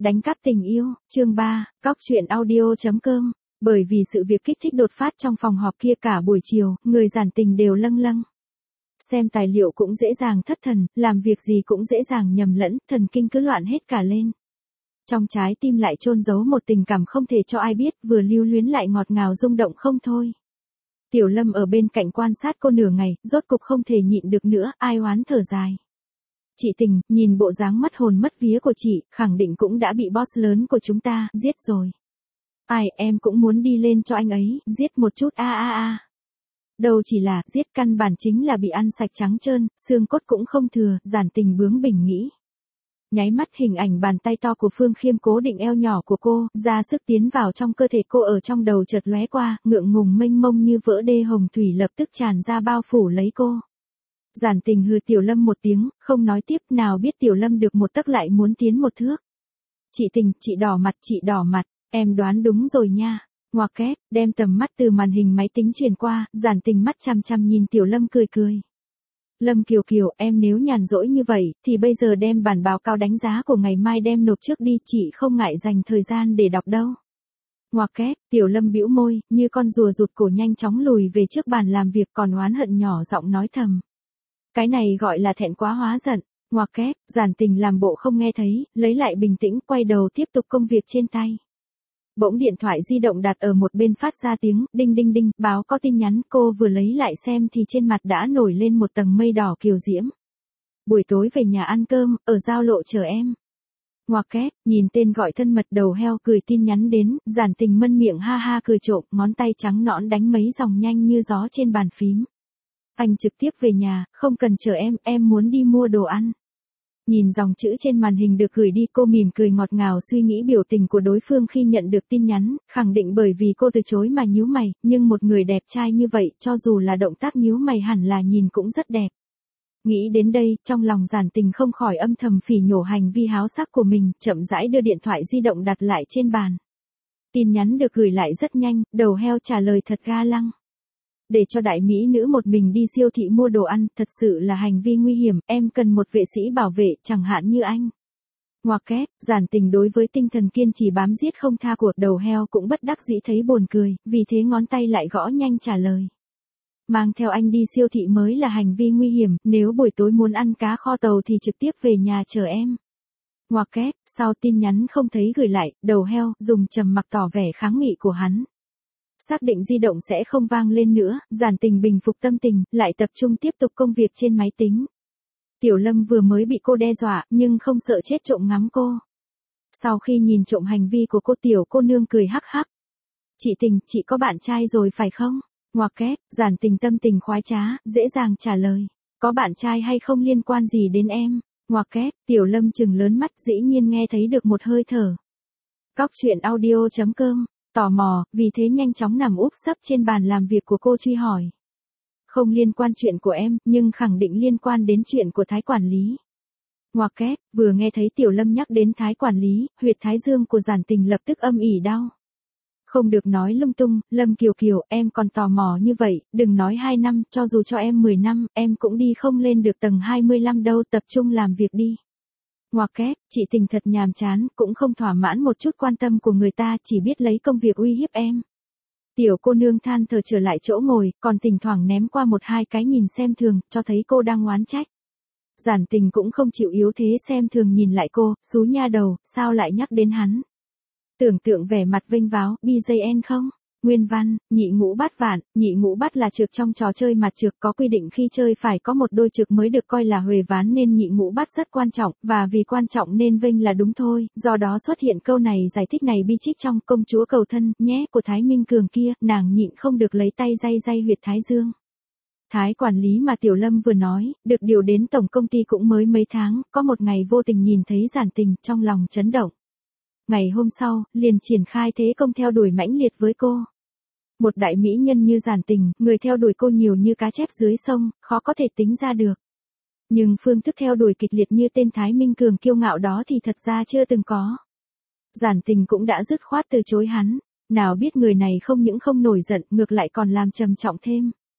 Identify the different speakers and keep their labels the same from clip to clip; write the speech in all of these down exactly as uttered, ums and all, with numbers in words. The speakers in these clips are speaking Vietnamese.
Speaker 1: đánh cắp tình yêu, chương ba, cóc truyện audio chấm com. Bởi vì sự việc kích thích đột phát trong phòng họp kia cả buổi chiều, người Giản Tình đều lâng lâng. Xem tài liệu cũng dễ dàng thất thần, làm việc gì cũng dễ dàng nhầm lẫn, thần kinh cứ loạn hết cả lên. Trong trái tim lại chôn giấu một tình cảm không thể cho ai biết, vừa lưu luyến lại ngọt ngào rung động không thôi. Tiểu Lâm ở bên cạnh quan sát cô nửa ngày, rốt cục không thể nhịn được nữa, ai oán thở dài. Chị Tình, nhìn bộ dáng mất hồn mất vía của chị, khẳng định cũng đã bị boss lớn của chúng ta giết rồi. Ai, em cũng muốn đi lên cho anh ấy, giết một chút a a a. Đâu chỉ là, giết căn bản chính là bị ăn sạch trắng trơn, xương cốt cũng không thừa, Giản Tình bướng bỉnh nghĩ. Nháy mắt hình ảnh bàn tay to của Phương Khiêm cố định eo nhỏ của cô, ra sức tiến vào trong cơ thể cô ở trong đầu chợt lóe qua, ngượng ngùng mênh mông như vỡ đê hồng thủy lập tức tràn ra bao phủ lấy cô. Giản Tình hừ Tiểu Lâm một tiếng, không nói tiếp, nào biết Tiểu Lâm được một tấc lại muốn tiến một thước. Chị Tình, chị đỏ mặt, chị đỏ mặt, em đoán đúng rồi nha. Ngoặc kép, đem tầm mắt từ màn hình máy tính truyền qua, Giản Tình mắt chăm chăm nhìn Tiểu Lâm cười cười. Lâm Kiều Kiều, em nếu nhàn rỗi như vậy, thì bây giờ đem bản báo cáo đánh giá của ngày mai đem nộp trước đi, chị không ngại dành thời gian để đọc đâu. Ngoặc kép, Tiểu Lâm bĩu môi, như con rùa rụt cổ nhanh chóng lùi về trước bàn làm việc còn oán hận nhỏ giọng nói thầm. Cái này gọi là thẹn quá hóa giận. Ngoặc kép, Giản Tình làm bộ không nghe thấy, lấy lại bình tĩnh, quay đầu tiếp tục công việc trên tay. Bỗng điện thoại di động đặt ở một bên phát ra tiếng, đinh đinh đinh, báo có tin nhắn, cô vừa lấy lại xem thì trên mặt đã nổi lên một tầng mây đỏ kiều diễm. Buổi tối về nhà ăn cơm, ở giao lộ chờ em. Ngoặc kép, nhìn tên gọi thân mật đầu heo cười tin nhắn đến, Giản Tình mân miệng ha ha cười trộm, ngón tay trắng nõn đánh mấy dòng nhanh như gió trên bàn phím. Anh trực tiếp về nhà, không cần chờ em, em muốn đi mua đồ ăn. Nhìn dòng chữ trên màn hình được gửi đi, cô mỉm cười ngọt ngào suy nghĩ biểu tình của đối phương khi nhận được tin nhắn, khẳng định bởi vì cô từ chối mà nhíu mày, nhưng một người đẹp trai như vậy, cho dù là động tác nhíu mày hẳn là nhìn cũng rất đẹp. Nghĩ đến đây, trong lòng Giản Tình không khỏi âm thầm phỉ nhổ hành vi háo sắc của mình, chậm rãi đưa điện thoại di động đặt lại trên bàn. Tin nhắn được gửi lại rất nhanh, đầu heo trả lời thật ga lăng. Để cho đại mỹ nữ một mình đi siêu thị mua đồ ăn, thật sự là hành vi nguy hiểm, em cần một vệ sĩ bảo vệ, chẳng hạn như anh. Ngoặc kép, Giản Tình đối với tinh thần kiên trì bám giết không tha của đầu heo cũng bất đắc dĩ thấy buồn cười, vì thế ngón tay lại gõ nhanh trả lời. Mang theo anh đi siêu thị mới là hành vi nguy hiểm, nếu buổi tối muốn ăn cá kho tàu thì trực tiếp về nhà chờ em. Ngoặc kép, sau tin nhắn không thấy gửi lại, đầu heo dùng trầm mặc tỏ vẻ kháng nghị của hắn. Xác định di động sẽ không vang lên nữa, Giản Tình bình phục tâm tình, lại tập trung tiếp tục công việc trên máy tính. Tiểu Lâm vừa mới bị cô đe dọa, nhưng không sợ chết trộm ngắm cô. Sau khi nhìn trộm hành vi của cô, tiểu cô nương cười hắc hắc. Chị Tình, chị có bạn trai rồi phải không? Ngoặc kép, Giản Tình tâm tình khoái trá, dễ dàng trả lời. Có bạn trai hay không liên quan gì đến em? Ngoặc kép, Tiểu Lâm trừng lớn mắt dĩ nhiên nghe thấy được một hơi thở. Cóc truyện audio chấm com. Tò mò, vì thế nhanh chóng nằm úp sấp trên bàn làm việc của cô truy hỏi. Không liên quan chuyện của em, nhưng khẳng định liên quan đến chuyện của Thái quản lý. Ngoặc kép, vừa nghe thấy Tiểu Lâm nhắc đến Thái quản lý, huyệt thái dương của Giản Tình lập tức âm ỉ đau. Không được nói lung tung, Lâm Kiều Kiều, em còn tò mò như vậy, đừng nói hai năm, cho dù cho em mười năm, em cũng đi không lên được tầng hai mươi lăm đâu, tập trung làm việc đi. Ngoặc kép, chị Tình thật nhàm chán, cũng không thỏa mãn một chút quan tâm của người ta, chỉ biết lấy công việc uy hiếp em. Tiểu cô nương than thở trở lại chỗ ngồi, còn thỉnh thoảng ném qua một hai cái nhìn xem thường, cho thấy cô đang oán trách. Giản Tình cũng không chịu yếu thế xem thường nhìn lại cô, xú nha đầu, sao lại nhắc đến hắn. Tưởng tượng vẻ mặt vênh váo, B J N không? Nguyên văn, nhị ngũ bát vạn, nhị ngũ bát là trược trong trò chơi mặt trược, có quy định khi chơi phải có một đôi trược mới được coi là huề ván nên nhị ngũ bát rất quan trọng, và vì quan trọng nên vênh là đúng thôi, do đó xuất hiện câu này giải thích này bi trích trong Công chúa cầu thân, nhé, của Thái Minh Cường kia, nàng nhịn không được lấy tay day day huyệt thái dương. Thái quản lý mà Tiểu Lâm vừa nói, được điều đến tổng công ty cũng mới mấy tháng, có một ngày vô tình nhìn thấy Giản Tình, trong lòng chấn động. Ngày hôm sau, liền triển khai thế công theo đuổi mãnh liệt với cô. Một đại mỹ nhân như Giản Tình, người theo đuổi cô nhiều như cá chép dưới sông, khó có thể tính ra được. Nhưng phương thức theo đuổi kịch liệt như tên Thái Minh Cường kiêu ngạo đó thì thật ra chưa từng có. Giản Tình cũng đã dứt khoát từ chối hắn, nào biết người này không những không nổi giận, ngược lại còn làm trầm trọng thêm.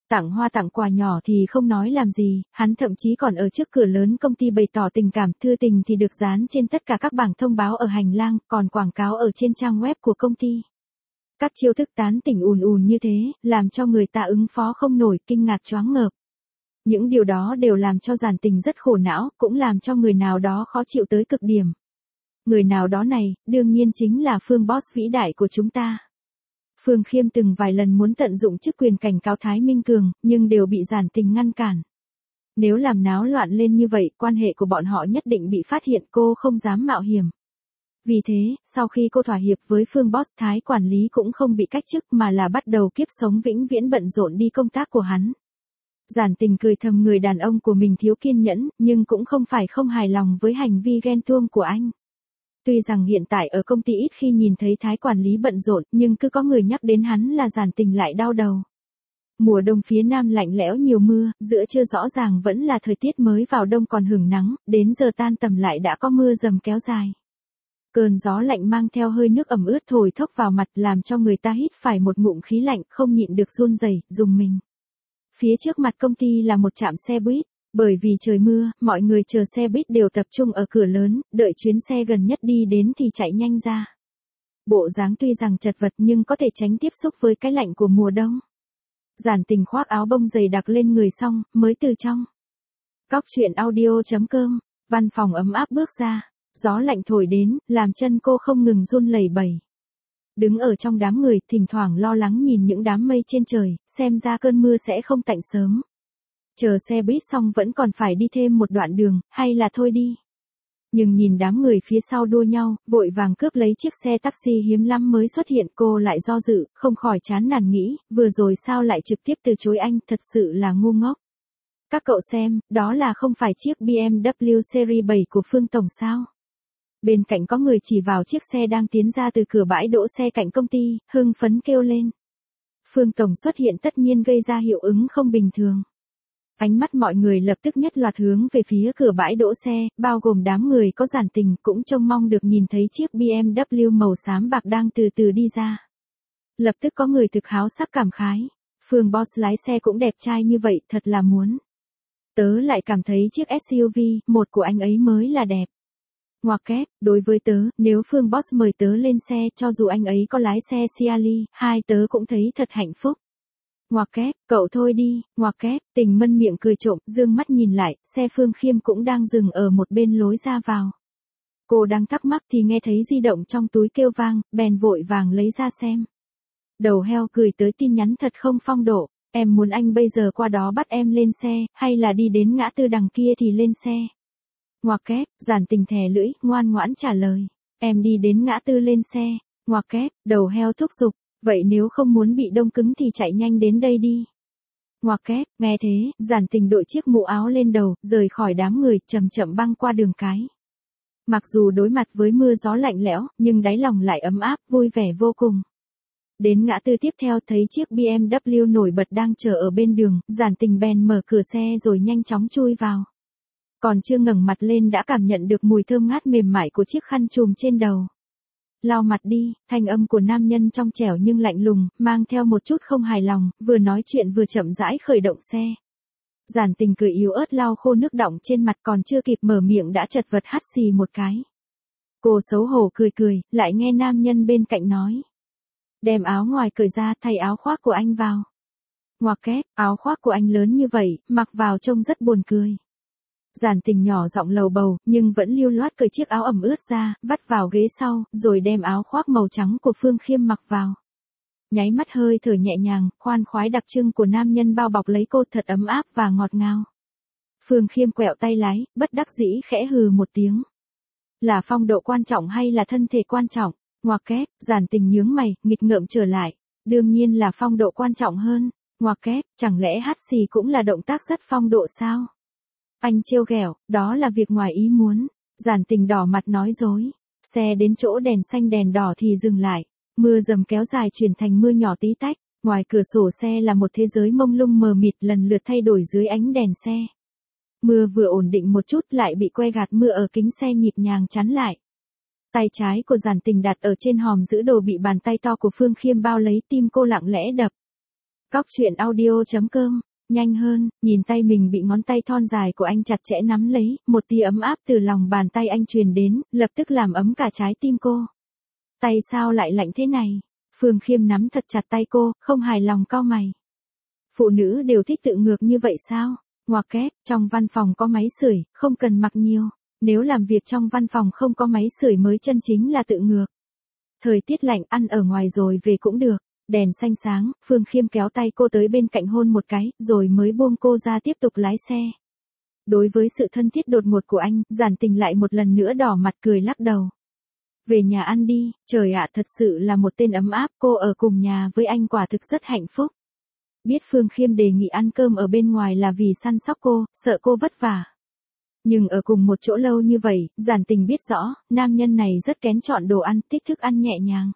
Speaker 1: Tặng hoa tặng quà nhỏ thì không nói làm gì, hắn thậm chí còn ở trước cửa lớn công ty bày tỏ tình cảm, thư tình thì được dán trên tất cả các bảng thông báo ở hành lang, còn quảng cáo ở trên trang web của công ty. Các chiêu thức tán tỉnh ùn ùn như thế, làm cho người ta ứng phó không nổi, kinh ngạc choáng ngợp. Những điều đó đều làm cho Giản Tình rất khổ não, cũng làm cho người nào đó khó chịu tới cực điểm. Người nào đó này, đương nhiên chính là Phương Boss vĩ đại của chúng ta. Phương Khiêm từng vài lần muốn tận dụng chức quyền cảnh cáo Thái Minh Cường, nhưng đều bị Giản Tình ngăn cản. Nếu làm náo loạn lên như vậy, quan hệ của bọn họ nhất định bị phát hiện, cô không dám mạo hiểm. Vì thế, sau khi cô thỏa hiệp với Phương Boss, Thái quản lý cũng không bị cách chức mà là bắt đầu kiếp sống vĩnh viễn bận rộn đi công tác của hắn. Giản Tình cười thầm người đàn ông của mình thiếu kiên nhẫn, nhưng cũng không phải không hài lòng với hành vi ghen tuông của anh. Tuy rằng hiện tại ở công ty ít khi nhìn thấy Thái quản lý bận rộn, nhưng cứ có người nhắc đến hắn là Giản Tình lại đau đầu. Mùa đông phía Nam lạnh lẽo nhiều mưa, giữa trưa rõ ràng vẫn là thời tiết mới vào đông còn hửng nắng, đến giờ tan tầm lại đã có mưa dầm kéo dài. Cơn gió lạnh mang theo hơi nước ẩm ướt thổi thốc vào mặt làm cho người ta hít phải một ngụm khí lạnh, không nhịn được run rẩy, rùng mình. Phía trước mặt công ty là một trạm xe buýt. Bởi vì trời mưa, mọi người chờ xe buýt đều tập trung ở cửa lớn, đợi chuyến xe gần nhất đi đến thì chạy nhanh ra. Bộ dáng tuy rằng chật vật nhưng có thể tránh tiếp xúc với cái lạnh của mùa đông. Giản Tình khoác áo bông dày đặc lên người xong, mới từ trong cóc truyện audio chấm com, văn phòng ấm áp bước ra, gió lạnh thổi đến, làm chân cô không ngừng run lẩy bẩy. Đứng ở trong đám người, thỉnh thoảng lo lắng nhìn những đám mây trên trời, xem ra cơn mưa sẽ không tạnh sớm. Chờ xe buýt xong vẫn còn phải đi thêm một đoạn đường, hay là thôi đi. Nhưng nhìn đám người phía sau đua nhau, vội vàng cướp lấy chiếc xe taxi hiếm lắm mới xuất hiện, cô lại do dự, không khỏi chán nản nghĩ, vừa rồi sao lại trực tiếp từ chối anh, thật sự là ngu ngốc. Các cậu xem, đó là không phải chiếc bê em vê Series bảy của Phương Tổng sao? Bên cạnh có người chỉ vào chiếc xe đang tiến ra từ cửa bãi đỗ xe cạnh công ty, hưng phấn kêu lên. Phương Tổng xuất hiện tất nhiên gây ra hiệu ứng không bình thường. Ánh mắt mọi người lập tức nhất loạt hướng về phía cửa bãi đỗ xe, bao gồm đám người có Giản Tình cũng trông mong được nhìn thấy chiếc bê em vê màu xám bạc đang từ từ đi ra. Lập tức có người thực háo sắc cảm khái. Phương Boss lái xe cũng đẹp trai như vậy, thật là muốn. Tớ lại cảm thấy chiếc ét u vê, một của anh ấy mới là đẹp. Ngoặc kép, đối với tớ, nếu Phương Boss mời tớ lên xe, cho dù anh ấy có lái xe Ciali, hai tớ cũng thấy thật hạnh phúc. Ngoặc kép, cậu thôi đi, ngoặc kép, Tình Mân miệng cười trộm, dương mắt nhìn lại, xe Phương Khiêm cũng đang dừng ở một bên lối ra vào. Cô đang thắc mắc thì nghe thấy di động trong túi kêu vang, bèn vội vàng lấy ra xem. Đầu heo cười tới tin nhắn thật không phong độ, em muốn anh bây giờ qua đó bắt em lên xe, hay là đi đến ngã tư đằng kia thì lên xe. Ngoặc kép, Giản Tình thè lưỡi, ngoan ngoãn trả lời, em đi đến ngã tư lên xe. Ngoặc kép, đầu heo thúc giục. Vậy nếu không muốn bị đông cứng thì chạy nhanh đến đây đi. Ngoặc kép, nghe thế, Giản Tình đội chiếc mũ áo lên đầu, rời khỏi đám người, chậm chậm băng qua đường cái. Mặc dù đối mặt với mưa gió lạnh lẽo, nhưng đáy lòng lại ấm áp, vui vẻ vô cùng. Đến ngã tư tiếp theo thấy chiếc bê em vê nổi bật đang chờ ở bên đường, Giản Tình bèn mở cửa xe rồi nhanh chóng chui vào. Còn chưa ngẩng mặt lên đã cảm nhận được mùi thơm ngát mềm mại của chiếc khăn trùm trên đầu. Lau mặt đi, thanh âm của nam nhân trong trẻo nhưng lạnh lùng, mang theo một chút không hài lòng, vừa nói chuyện vừa chậm rãi khởi động xe. Giản Tình cười yếu ớt lau khô nước đọng trên mặt, còn chưa kịp mở miệng đã chật vật hắt xì một cái. Cô xấu hổ cười cười, lại nghe nam nhân bên cạnh nói. Đem áo ngoài cởi ra, thay áo khoác của anh vào. Ngoặc kép, áo khoác của anh lớn như vậy, mặc vào trông rất buồn cười. Giản Tình nhỏ giọng lầu bầu, nhưng vẫn lưu loát cởi chiếc áo ẩm ướt ra, vắt vào ghế sau, rồi đem áo khoác màu trắng của Phương Khiêm mặc vào. Nháy mắt hơi thở nhẹ nhàng, khoan khoái đặc trưng của nam nhân bao bọc lấy cô thật ấm áp và ngọt ngào. Phương Khiêm quẹo tay lái, bất đắc dĩ khẽ hừ một tiếng. Là phong độ quan trọng hay là thân thể quan trọng? Ngoặc kép, Giản Tình nhướng mày, nghịch ngợm trở lại. Đương nhiên là phong độ quan trọng hơn. Ngoặc kép, chẳng lẽ hắt xì cũng là động tác rất phong độ sao? Anh trêu ghẹo, đó là việc ngoài ý muốn. Giản Tình đỏ mặt nói dối. Xe đến chỗ đèn xanh đèn đỏ thì dừng lại. Mưa dầm kéo dài chuyển thành mưa nhỏ tí tách. Ngoài cửa sổ xe là một thế giới mông lung mờ mịt lần lượt thay đổi dưới ánh đèn xe. Mưa vừa ổn định một chút lại bị que gạt mưa ở kính xe nhịp nhàng chắn lại. Tay trái của Giản Tình đặt ở trên hòm giữ đồ bị bàn tay to của Phương Khiêm bao lấy, tim cô lặng lẽ đập. Cóc truyện audio chấm com, nhanh hơn, nhìn tay mình bị ngón tay thon dài của anh chặt chẽ nắm lấy, một tia ấm áp từ lòng bàn tay anh truyền đến, lập tức làm ấm cả trái tim cô. Tay sao lại lạnh thế này? Phương Khiêm nắm thật chặt tay cô, không hài lòng cau mày. Phụ nữ đều thích tự ngược như vậy sao? Ngoặc kép, trong văn phòng có máy sưởi, không cần mặc nhiều. Nếu làm việc trong văn phòng không có máy sưởi mới chân chính là tự ngược. Thời tiết lạnh, ăn ở ngoài rồi về cũng được. Đèn xanh sáng, Phương Khiêm kéo tay cô tới bên cạnh hôn một cái, rồi mới buông cô ra tiếp tục lái xe. Đối với sự thân thiết đột ngột của anh, Giản Tình lại một lần nữa đỏ mặt cười lắc đầu. Về nhà ăn đi, trời ạ, thật sự là một tên ấm áp, cô ở cùng nhà với anh quả thực rất hạnh phúc. Biết Phương Khiêm đề nghị ăn cơm ở bên ngoài là vì săn sóc cô, sợ cô vất vả. Nhưng ở cùng một chỗ lâu như vậy, Giản Tình biết rõ, nam nhân này rất kén chọn đồ ăn, thích thức ăn nhẹ nhàng.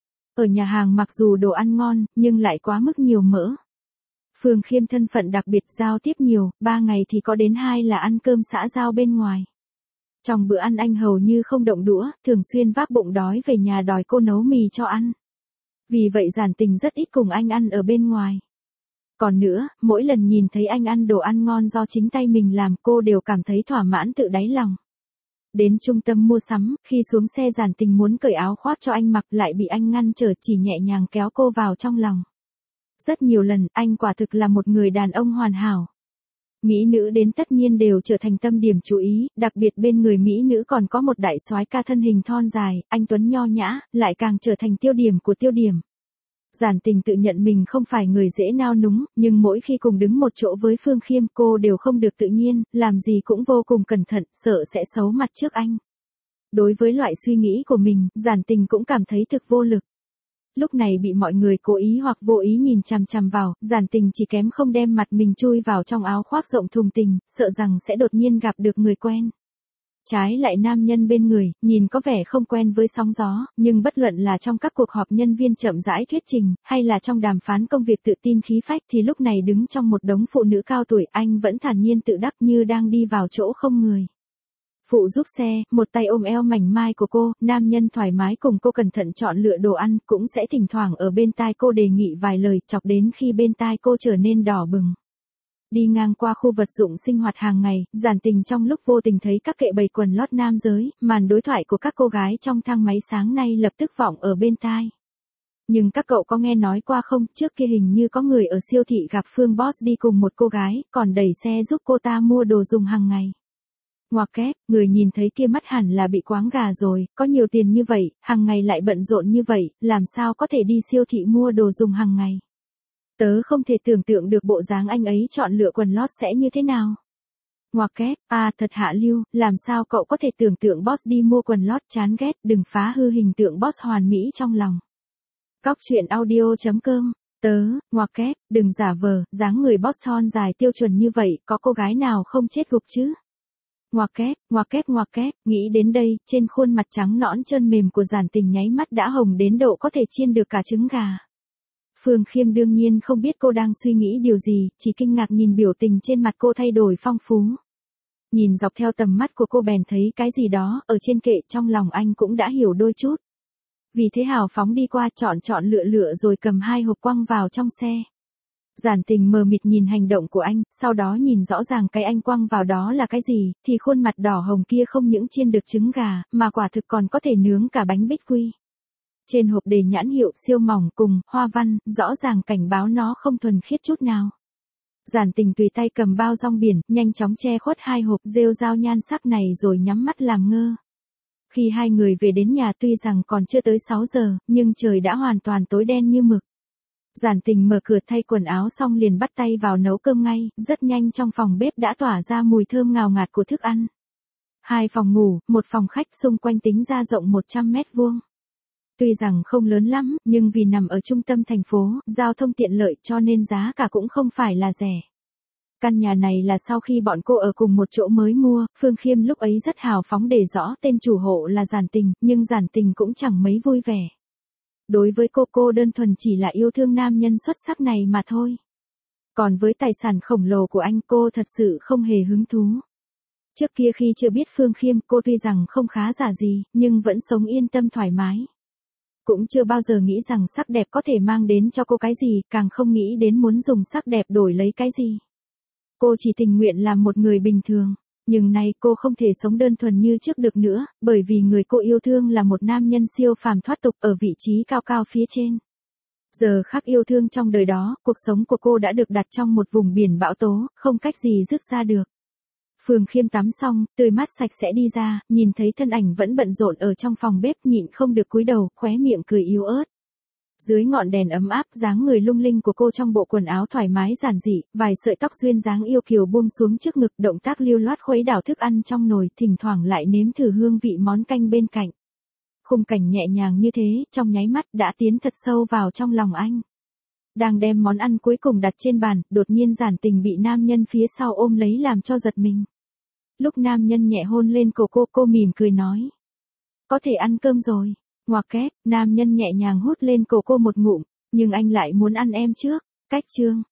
Speaker 1: Ở nhà hàng mặc dù đồ ăn ngon, nhưng lại quá mức nhiều mỡ. Phương Khiêm thân phận đặc biệt giao tiếp nhiều, ba ngày thì có đến hai là ăn cơm xã giao bên ngoài. Trong bữa ăn anh hầu như không động đũa, thường xuyên vác bụng đói về nhà đòi cô nấu mì cho ăn. Vì vậy Giản Tình rất ít cùng anh ăn ở bên ngoài. Còn nữa, mỗi lần nhìn thấy anh ăn đồ ăn ngon do chính tay mình làm cô đều cảm thấy thỏa mãn tự đáy lòng. Đến trung tâm mua sắm, khi xuống xe Giản Tình muốn cởi áo khoác cho anh mặc lại bị anh ngăn trở, chỉ nhẹ nhàng kéo cô vào trong lòng. Rất nhiều lần, anh quả thực là một người đàn ông hoàn hảo. Mỹ nữ đến tất nhiên đều trở thành tâm điểm chú ý, đặc biệt bên người Mỹ nữ còn có một đại soái ca thân hình thon dài, anh tuấn nho nhã, lại càng trở thành tiêu điểm của tiêu điểm. Giản Tình tự nhận mình không phải người dễ nao núng, nhưng mỗi khi cùng đứng một chỗ với Phương Khiêm cô đều không được tự nhiên, làm gì cũng vô cùng cẩn thận, sợ sẽ xấu mặt trước anh. Đối với loại suy nghĩ của mình, Giản Tình cũng cảm thấy thực vô lực. Lúc này bị mọi người cố ý hoặc vô ý nhìn chằm chằm vào, Giản Tình chỉ kém không đem mặt mình chui vào trong áo khoác rộng thùng tình, sợ rằng sẽ đột nhiên gặp được người quen. Trái lại nam nhân bên người, nhìn có vẻ không quen với sóng gió, nhưng bất luận là trong các cuộc họp nhân viên chậm rãi thuyết trình, hay là trong đàm phán công việc tự tin khí phách thì lúc này đứng trong một đống phụ nữ cao tuổi anh vẫn thản nhiên tự đắc như đang đi vào chỗ không người. Phụ giúp xe, một tay ôm eo mảnh mai của cô, nam nhân thoải mái cùng cô cẩn thận chọn lựa đồ ăn, cũng sẽ thỉnh thoảng ở bên tai cô đề nghị vài lời, chọc đến khi bên tai cô trở nên đỏ bừng. Đi ngang qua khu vật dụng sinh hoạt hàng ngày, Giản Tình trong lúc vô tình thấy các kệ bày quần lót nam giới, màn đối thoại của các cô gái trong thang máy sáng nay lập tức vọng ở bên tai. Nhưng các cậu có nghe nói qua không, trước kia hình như có người ở siêu thị gặp Phương Boss đi cùng một cô gái, còn đẩy xe giúp cô ta mua đồ dùng hàng ngày. Ngoặc kép, người nhìn thấy kia mắt hẳn là bị quáng gà rồi, có nhiều tiền như vậy, hàng ngày lại bận rộn như vậy, làm sao có thể đi siêu thị mua đồ dùng hàng ngày. Tớ không thể tưởng tượng được bộ dáng anh ấy chọn lựa quần lót sẽ như thế nào. Ngoặc kép, à thật hạ lưu, làm sao cậu có thể tưởng tượng boss đi mua quần lót, chán ghét, đừng phá hư hình tượng boss hoàn mỹ trong lòng. Cóc truyện audio chấm com, tớ, ngoặc kép, đừng giả vờ, dáng người boss thon dài tiêu chuẩn như vậy, có cô gái nào không chết gục chứ. Ngoặc kép, ngoặc kép ngoặc kép, nghĩ đến đây, trên khuôn mặt trắng nõn trơn mềm của Giản Tình nháy mắt đã hồng đến độ có thể chiên được cả trứng gà. Phương Khiêm đương nhiên không biết cô đang suy nghĩ điều gì, chỉ kinh ngạc nhìn biểu tình trên mặt cô thay đổi phong phú. Nhìn dọc theo tầm mắt của cô bèn thấy cái gì đó, ở trên kệ, trong lòng anh cũng đã hiểu đôi chút. Vì thế hào phóng đi qua chọn chọn lựa lựa rồi cầm hai hộp quăng vào trong xe. Giản Tình mờ mịt nhìn hành động của anh, sau đó nhìn rõ ràng cái anh quăng vào đó là cái gì, thì khuôn mặt đỏ hồng kia không những chiên được trứng gà, mà quả thực còn có thể nướng cả bánh bích quy. Trên hộp đề nhãn hiệu siêu mỏng cùng hoa văn, rõ ràng cảnh báo nó không thuần khiết chút nào. Giản Tình tùy tay cầm bao rong biển, nhanh chóng che khuất hai hộp rêu rao nhan sắc này rồi nhắm mắt làm ngơ. Khi hai người về đến nhà tuy rằng còn chưa tới sáu giờ, nhưng trời đã hoàn toàn tối đen như mực. Giản Tình mở cửa thay quần áo xong liền bắt tay vào nấu cơm ngay, rất nhanh trong phòng bếp đã tỏa ra mùi thơm ngào ngạt của thức ăn. Hai phòng ngủ, một phòng khách xung quanh tính ra rộng một trăm mét vuông. Tuy rằng không lớn lắm, nhưng vì nằm ở trung tâm thành phố, giao thông tiện lợi cho nên giá cả cũng không phải là rẻ. Căn nhà này là sau khi bọn cô ở cùng một chỗ mới mua, Phương Khiêm lúc ấy rất hào phóng để rõ tên chủ hộ là Giản Tình, nhưng Giản Tình cũng chẳng mấy vui vẻ. Đối với cô cô đơn thuần chỉ là yêu thương nam nhân xuất sắc này mà thôi. Còn với tài sản khổng lồ của anh cô thật sự không hề hứng thú. Trước kia khi chưa biết Phương Khiêm cô tuy rằng không khá giả gì, nhưng vẫn sống yên tâm thoải mái. Cũng chưa bao giờ nghĩ rằng sắc đẹp có thể mang đến cho cô cái gì, càng không nghĩ đến muốn dùng sắc đẹp đổi lấy cái gì. Cô chỉ tình nguyện làm một người bình thường. Nhưng nay cô không thể sống đơn thuần như trước được nữa, bởi vì người cô yêu thương là một nam nhân siêu phàm thoát tục ở vị trí cao cao phía trên. Giờ khắc yêu thương trong đời đó, cuộc sống của cô đã được đặt trong một vùng biển bão tố, không cách gì dứt ra được. Phường Khiêm tắm xong, tươi mát sạch sẽ đi ra, nhìn thấy thân ảnh vẫn bận rộn ở trong phòng bếp, nhịn không được cúi đầu, khóe miệng cười yếu ớt. Dưới ngọn đèn ấm áp, dáng người lung linh của cô trong bộ quần áo thoải mái giản dị, vài sợi tóc duyên dáng yêu kiều buông xuống trước ngực, động tác lưu loát khuấy đảo thức ăn trong nồi, thỉnh thoảng lại nếm thử hương vị món canh bên cạnh. Khung cảnh nhẹ nhàng như thế, trong nháy mắt đã tiến thật sâu vào trong lòng anh. Đang đem món ăn cuối cùng đặt trên bàn, đột nhiên Giản Tình bị nam nhân phía sau ôm lấy làm cho giật mình. Lúc nam nhân nhẹ hôn lên cổ cô, cô mỉm cười nói. Có thể ăn cơm rồi. Ngoặc kép, nam nhân nhẹ nhàng hút lên cổ cô một ngụm, nhưng anh lại muốn ăn em trước. Cách chương.